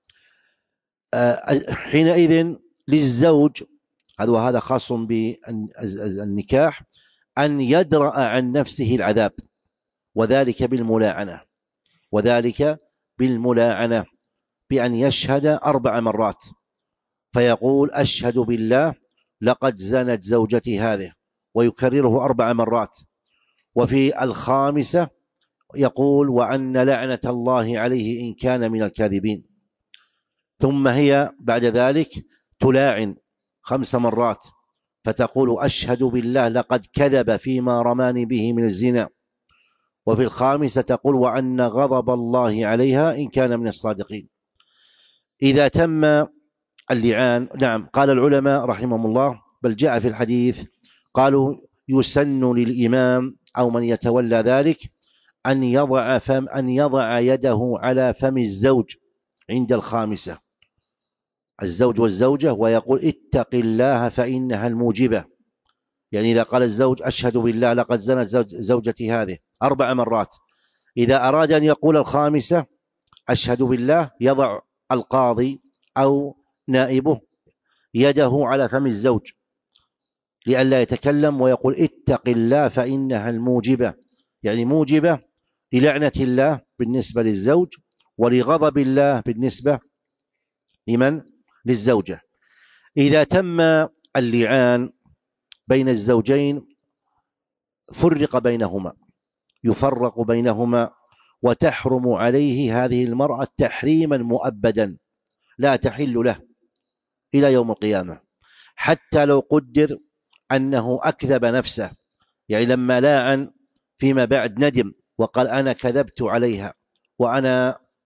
حينئذ للزوج، وهذا خاص بالنكاح، أن يدرأ عن نفسه العذاب، وذلك بالملاعنة وذلك بالملاعنة بأن يشهد أربع مرات فيقول: أشهد بالله لقد زنت زوجتي هذه، ويكرره أربع مرات. وفي الخامسة يقول: وأن لعنة الله عليه إن كان من الكاذبين. ثم هي بعد ذلك تلاعن خمس مرات فتقول: أشهد بالله لقد كذب فيما رماني به من الزنا. وفي الخامسة تقول: وأن غضب الله عليها إن كان من الصادقين. إذا تم اللعان، نعم، قال العلماء رحمهم الله، بل جاء في الحديث قالوا: يسن للإمام أو من يتولى ذلك أن يضع فم أن يضع يده على فم الزوج عند الخامسة، الزوج والزوجة، ويقول: اتق الله فإنها الموجبة. يعني إذا قال الزوج: أشهد بالله لقد زنت زوجتي هذه أربع مرات، إذا أراد أن يقول الخامسة أشهد بالله يضع القاضي أو نائبه يده على فم الزوج لئلا يتكلم، ويقول: اتق الله فإنها الموجبة، يعني موجبة للعنة الله بالنسبة للزوج ولغضب الله بالنسبة لمن؟ للزوجة. إذا تم اللعان بين الزوجين فرق بينهما، يفرق بينهما، وتحرم عليه هذه المرأة تحريما مؤبدا لا تحل له إلى يوم القيامة، حتى لو قدر أنه أكذب نفسه، يعني لما لاعن فيما بعد ندم وقال: أنا كذبت عليها وأنا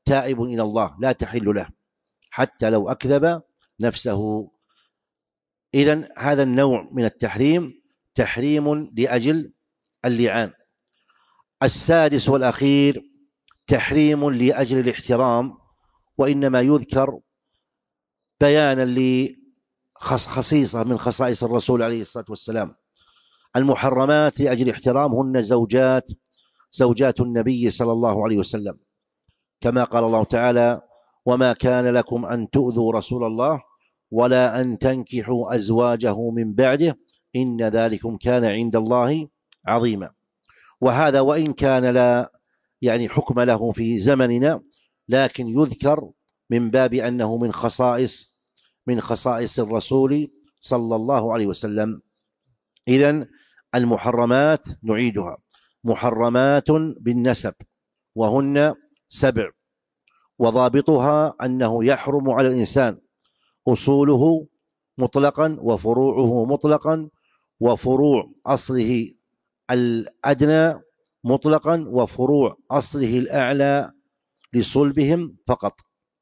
تائب إلى الله لا تحل له حتى لو أكذب نفسه. إذن هذا النوع من التحريم تحريم لأجل اللعان. السادس والأخير تحريم لأجل الاحترام، وإنما يذكر بيانا لخصيصة من خصائص الرسول عليه الصلاة والسلام. المحرمات لأجل احترام هن زوجات زوجات النبي صلى الله عليه وسلم، كما قال الله تعالى: وما كان لكم أن تؤذوا رسول الله ولا أن تنكحوا أزواجه من بعده إن ذلكم كان عند الله عظيما. وهذا وإن كان لا يعني حكم له في زمننا، لكن يذكر من باب أنه من خصائص من خصائص الرسول صلى الله عليه وسلم. إذن المحرمات نعيدها: محرمات بالنسب وهن سبع، وضابطها أنه يحرم على الإنسان أصوله مطلقا وفروعه مطلقا، وفروع أصله الأدنى مطلقا وفروع أصله الأعلى لصلبهم فقط.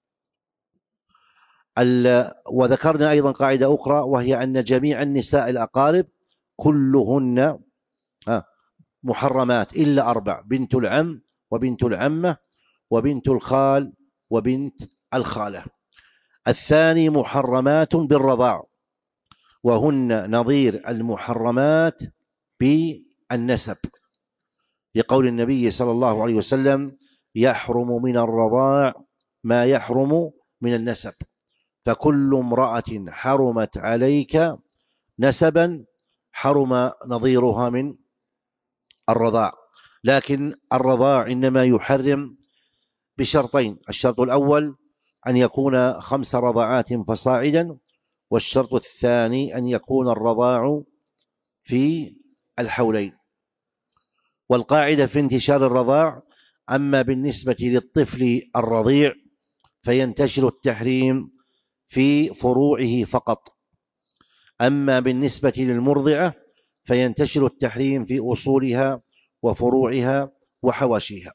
وذكرنا أيضا قاعدة أخرى، وهي أن جميع النساء الأقارب كلهن محرمات إلا أربع: بنت العم وبنت العمة وبنت الخال وبنت الخالة. الثاني محرمات بالرضاع، وهن نظير المحرمات بالنسب، لقول النبي صلى الله عليه وسلم: يحرم من الرضاع ما يحرم من النسب، فكل امرأة حرمت عليك نسبا حرم نظيرها من الرضاع. لكن الرضاع إنما يحرم بشرطين: الشرط الأول أن يكون خمس رضعات فصاعدا، والشرط الثاني أن يكون الرضاع في الحولين. والقاعدة في انتشار الرضاع: أما بالنسبة للطفل الرضيع فينتشر التحريم في فروعه فقط، أما بالنسبة للمرضعة فينتشر التحريم في أصولها وفروعها وحواشيها.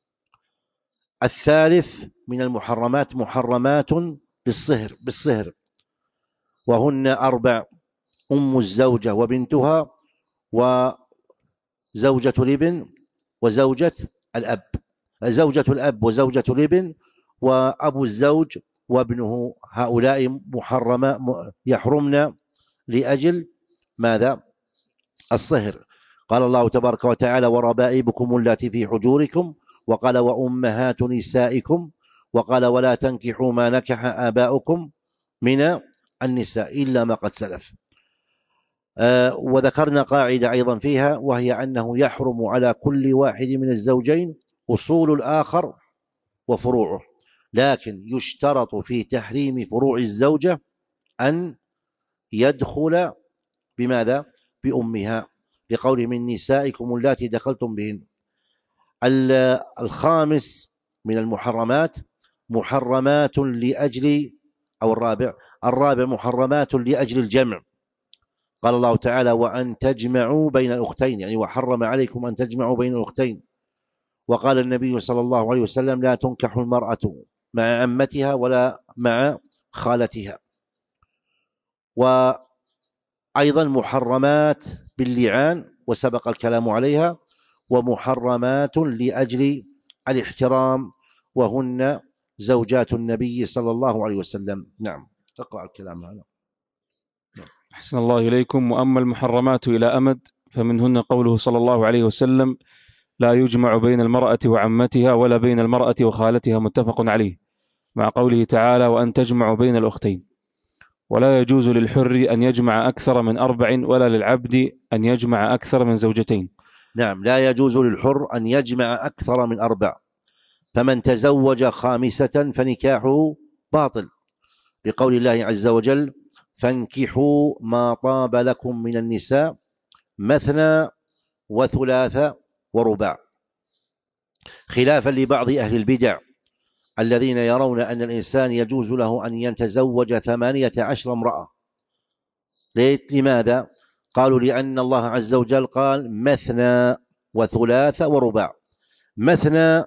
الثالث من المحرمات محرمات بالصهر بالصهر وهن أربع: أم الزوجة وبنتها وزوجة الابن وزوجة الأب زوجة الأب وزوجة الابن وأبو الزوج وابنه. هؤلاء محرمة يحرمن لأجل ماذا؟ الصهر. قال الله تبارك وتعالى: وربائبكم اللاتي في حجوركم، وقال: وأمهات نسائكم، وقال: ولا تنكحوا ما نكح آباؤكم من النساء إلا ما قد سلف. آه وذكرنا قاعدة أيضا فيها، وهي أنه يحرم على كل واحد من الزوجين أصول الآخر وفروعه، لكن يشترط في تحريم فروع الزوجة أن يدخل بماذا؟ بأمها، لقوله: من نسائكم اللاتي دخلتم بهن. الخامس من المحرمات محرمات لأجل أو الرابع الرابع محرمات لأجل الجمع. قال الله تعالى: وأن تجمعوا بين الأختين، يعني وحرم عليكم أن تجمعوا بين الأختين. وقال النبي صلى الله عليه وسلم: لا تنكح المرأة مع عمتها ولا مع خالتها. وأيضا محرمات باللعان وسبق الكلام عليها، ومحرمات لأجل الاحترام وهن زوجات النبي صلى الله عليه وسلم. نعم، اقرأ الكلام هذا. أحسن الله إليكم. وأما المحرمات إلى أمد فمنهن قوله صلى الله عليه وسلم: لا يجمع بين المرأة وعمتها ولا بين المرأة وخالتها، متفق عليه، مع قوله تعالى: وأن تجمعوا بين الأختين. ولا يجوز للحر أن يجمع أكثر من أربع، ولا للعبد أن يجمع أكثر من زوجتين. نعم، لا يجوز للحر أن يجمع أكثر من أربع، فمن تزوج خامسة فنكاحه باطل، لقول الله عز وجل: فانكحوا ما طاب لكم من النساء مثنى وثلاث ورباع، خلافا لبعض أهل البدع الذين يرون أن الإنسان يجوز له أن يتزوج ثمانية عشر امرأة. لماذا؟ قالوا: لأن الله عز وجل قال: مثنى وثلاث ورباع. مثنى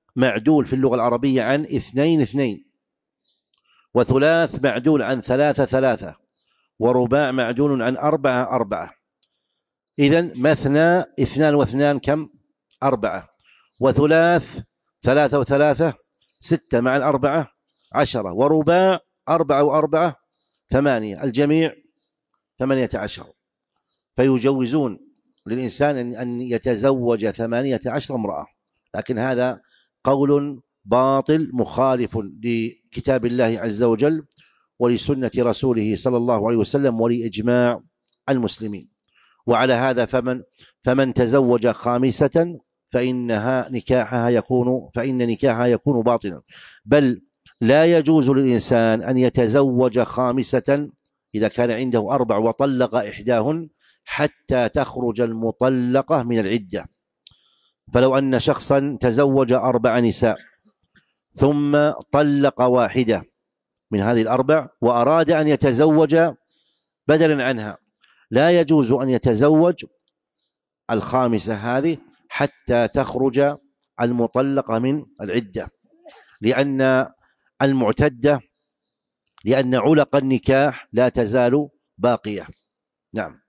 معدول في اللغة العربية عن اثنين اثنين، وثلاث معدول عن ثلاثة ثلاثة، ورباع معدول عن أربعة أربعة. إذن مثنى اثنان واثنان كم؟ أربعة. وثلاث ثلاثة وثلاثة ستة مع الأربعة عشرة. ورباع أربعة وأربعة ثمانية، الجميع ثمانية عشر. فيجوزون للإنسان أن يتزوج ثمانية عشر امرأة، لكن هذا قول باطل مخالف لكتاب الله عز وجل ولسنة رسوله صلى الله عليه وسلم ولإجماع المسلمين. وعلى هذا فمن فمن تزوج خامسة فإنها نكاحها يكون فإن نكاحها يكون باطلا. بل لا يجوز للإنسان أن يتزوج خامسة إذا كان عنده أربع وطلق إحداهن حتى تخرج المطلقة من العدة. فلو أن شخصا تزوج أربع نساء ثم طلق واحدة من هذه الأربع وأراد أن يتزوج بدلا عنها، لا يجوز أن يتزوج الخامسة هذه حتى تخرج المطلقة من العدة، لأن المعتدة لأن علق النكاح لا تزال باقية. نعم.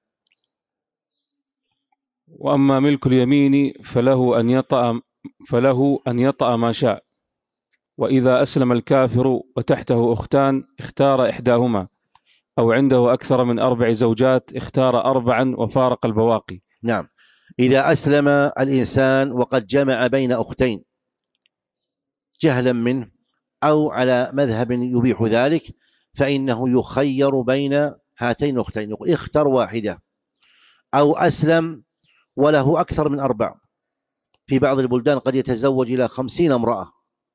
وأما ملك اليمين فله أن يطأ فله أن يطأ ما شاء، وإذا أسلم الكافر وتحته أختان اختار إحداهما، أو عنده أكثر من أربع زوجات اختار أربعا وفارق البواقي. نعم. إذا أسلم الإنسان وقد جمع بين أختين جهلا منه أو على مذهب يبيح ذلك، فإنه يخير بين هاتين الأختين، اختر واحدة. أو أسلم وله أكثر من أربع، في بعض البلدان قد يتزوج إلى خمسين امرأة،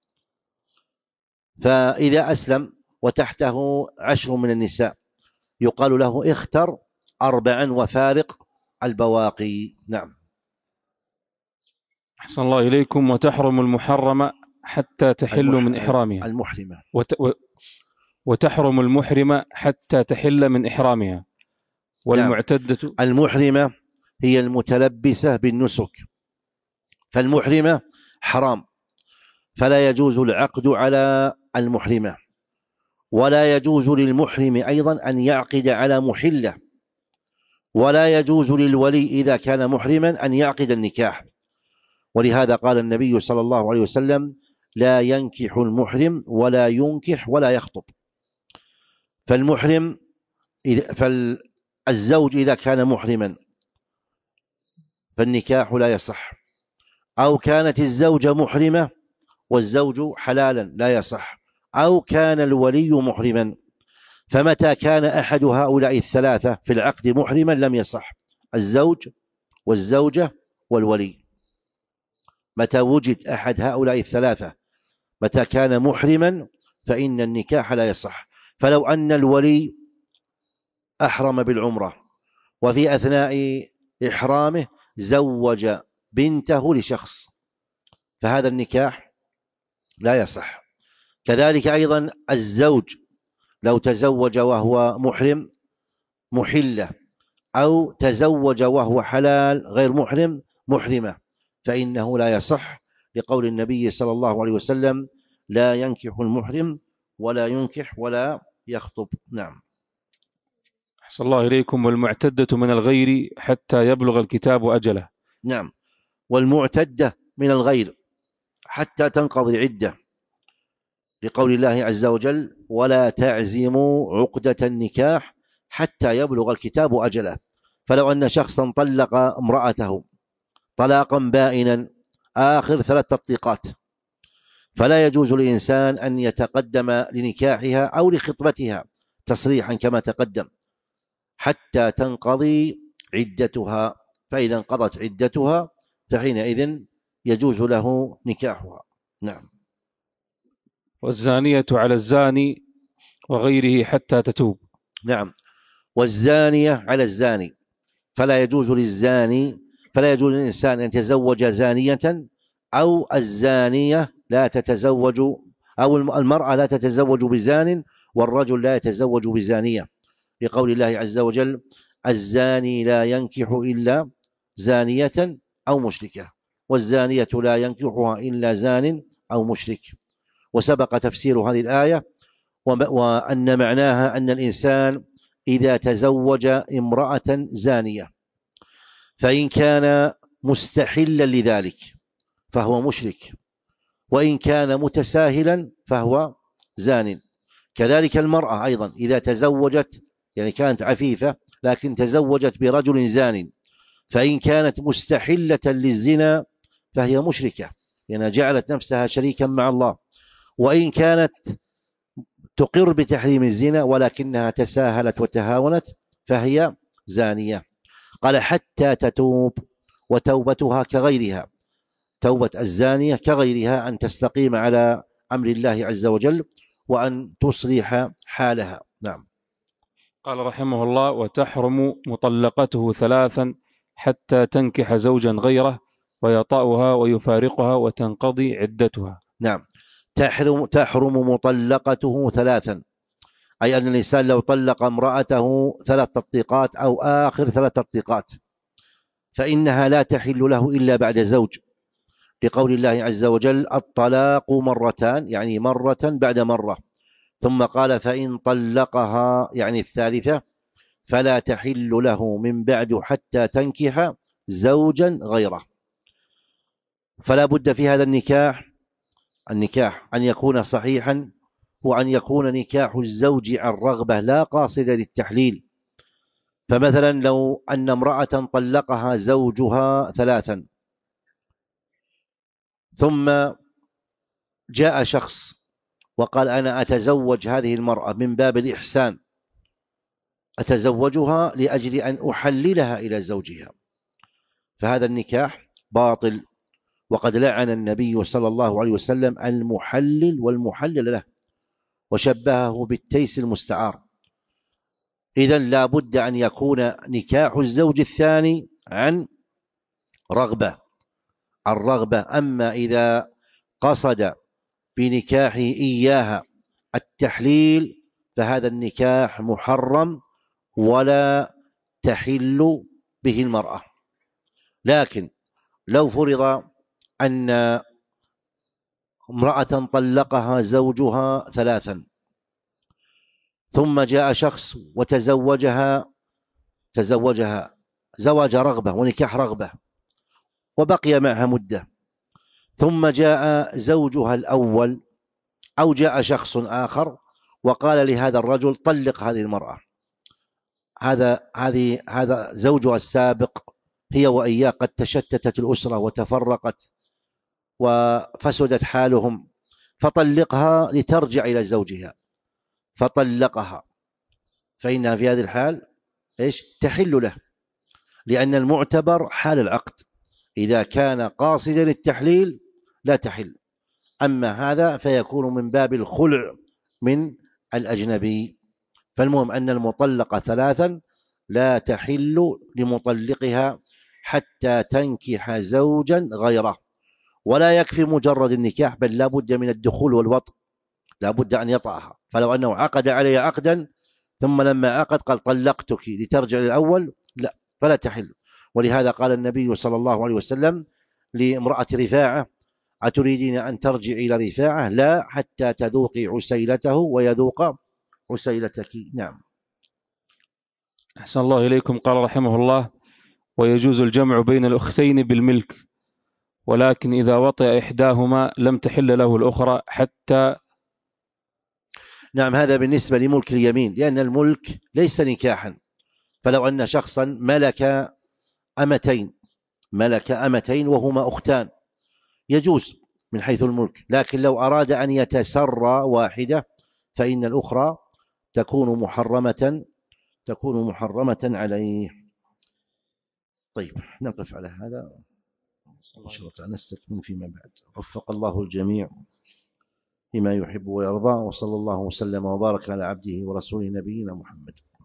فإذا أسلم وتحته عشر من النساء يقال له اختر أربعا وفارق البواقي. نعم. أحسن الله إليكم. وتحرم المحرمة حتى تحل من إحرامها. المحرمة. وت... وتحرم المحرمة حتى تحل من إحرامها. والمعتدة نعم. المحرمة هي المتلبسة بالنسك، فالمحرمة حرام، فلا يجوز العقد على المحرمة، ولا يجوز للمحرم أيضا أن يعقد على محلة، ولا يجوز للولي إذا كان محرما أن يعقد النكاح. ولهذا قال النبي صلى الله عليه وسلم: لا ينكح المحرم ولا ينكح ولا يخطب. فالمحرم فالزوج إذا كان محرما فالنكاح لا يصح، أو كانت الزوجة محرمة والزوج حلالا لا يصح، أو كان الولي محرما. فمتى كان أحد هؤلاء الثلاثة في العقد محرما لم يصح، الزوج والزوجة والولي. متى وجد أحد هؤلاء الثلاثة متى كان محرما فإن النكاح لا يصح. فلو أن الولي أحرم بالعمرة وفي أثناء إحرامه زوج بنته لشخص فهذا النكاح لا يصح. كذلك أيضا الزوج لو تزوج وهو محرم محلة، أو تزوج وهو حلال غير محرم محرمة، فإنه لا يصح، لقول النبي صلى الله عليه وسلم: لا ينكح المحرم ولا ينكح ولا يخطب. نعم. أحسن الله إليكم. والمعتدة من الغير حتى يبلغ الكتاب أجله. نعم. والمعتدة من الغير حتى تنقضي العدة، لقول الله عز وجل: ولا تعزموا عقدة النكاح حتى يبلغ الكتاب أجله. فلو أن شخصا طلق امرأته طلاقا بائنا آخر ثلاث تطليقات، فلا يجوز للإنسان أن يتقدم لنكاحها أو لخطبتها تصريحا كما تقدم حتى تنقضي عدتها، فإذا انقضت عدتها فحينئذ يجوز له نكاحها. نعم. والزانية على الزاني وغيره حتى تتوب. نعم. والزانية على الزاني، فلا يجوز للزاني فلا يجوز للإنسان أن يتزوج زانية، أو الزانية لا تتزوج، أو المرأة لا تتزوج بزان والرجل لا يتزوج بزانية، لقول الله عز وجل: الزاني لا ينكح إلا زانية أو مشركة، والزانية لا ينكحها إلا زان أو مشرك. وسبق تفسير هذه الآية وأن معناها أن الإنسان إذا تزوج امرأة زانية فإن كان مستحلا لذلك فهو مشرك، وإن كان متساهلا فهو زان. كذلك المرأة أيضا إذا تزوجت، يعني كانت عفيفة لكن تزوجت برجل زان، فإن كانت مستحلة للزنا فهي مشركة لأنها جعلت نفسها شريكا مع الله. وإن كانت تقر بتحريم الزنا ولكنها تساهلت وتهاونت فهي زانية. قال حتى تتوب، وتوبتها كغيرها، توبة الزانية كغيرها أن تستقيم على أمر الله عز وجل وأن تصلح حالها. نعم. قال رحمه الله: وتحرم مطلقته ثلاثا حتى تنكح زوجا غيره ويطأها ويفارقها وتنقضي عدتها. نعم، تحرم تحرم مطلقته ثلاثا، أي أن الإنسان لو طلق امرأته ثلاث تطليقات أو آخر ثلاث تطليقات فإنها لا تحل له إلا بعد زوج، لقول الله عز وجل: الطلاق مرتان، يعني مرة بعد مرة. ثم قال: فإن طلقها، يعني الثالثة، فلا تحل له من بعد حتى تنكح زوجا غيره. فلا بد في هذا النكاح النكاح أن يكون صحيحا، وأن يكون نكاح الزوج عن رغبة لا قاصد للتحليل. فمثلا لو أن امرأة طلقها زوجها ثلاثا ثم جاء شخص وقال: أنا أتزوج هذه المرأة من باب الإحسان، أتزوجها لأجل أن أحللها إلى زوجها، فهذا النكاح باطل. وقد لعن النبي صلى الله عليه وسلم المحلل والمحلل له، وشبهه بالتيس المستعار. إذن لا بد أن يكون نكاح الزوج الثاني عن رغبة عن رغبة أما إذا قصد بنكاحه إياها التحليل فهذا النكاح محرم ولا تحل به المرأة. لكن لو فرض أن امرأة طلقها زوجها ثلاثا ثم جاء شخص وتزوجها تزوجها زواج رغبة ونكاح رغبة وبقي معها مدة، ثم جاء زوجها الأول أو جاء شخص آخر وقال لهذا الرجل: طلق هذه المرأة، هذا هذه هذا زوجها السابق، هي وإياه قد تشتتت الأسرة وتفرقت وفسدت حالهم، فطلقها لترجع إلى زوجها، فطلقها، فإنها في هذه الحال إيش؟ تحل له، لأن المعتبر حال العقد، إذا كان قاصدا للتحليل لا تحل، أما هذا فيكون من باب الخلع من الأجنبي. فالمهم أن المطلقة ثلاثا لا تحل لمطلقها حتى تنكح زوجا غيره. ولا يكفي مجرد النكاح، بل لا بد من الدخول والوطء، لا بد أن يطأها. فلو أنه عقد عليها عقدا ثم لما عقد قال: طلقتك لترجع للأول، لا، فلا تحل. ولهذا قال النبي صلى الله عليه وسلم لامرأة رفاعة: أتريدين أن ترجعي إلى رفاعة؟ لا، حتى تذوقي عسيلته ويذوق عسيلتك. نعم. أحسن الله إليكم. قال رحمه الله: ويجوز الجمع بين الأختين بالملك، ولكن إذا وطئ إحداهما لم تحل له الأخرى حتى. نعم، هذا بالنسبة لملك اليمين، لأن الملك ليس نكاحا. فلو أن شخصا ملك أمتين ملك أمتين وهما أختان يجوز من حيث الملك، لكن لو أراد أن يتسرى واحدة فإن الأخرى تكون محرمة تكون محرمة عليه. طيب، نقف على هذا إن شاء الله تعالى، نستكمل فيما بعد. وفق الله الجميع لما يحب ويرضى، وصلى الله وسلم وبارك على عبده ورسوله نبينا محمد.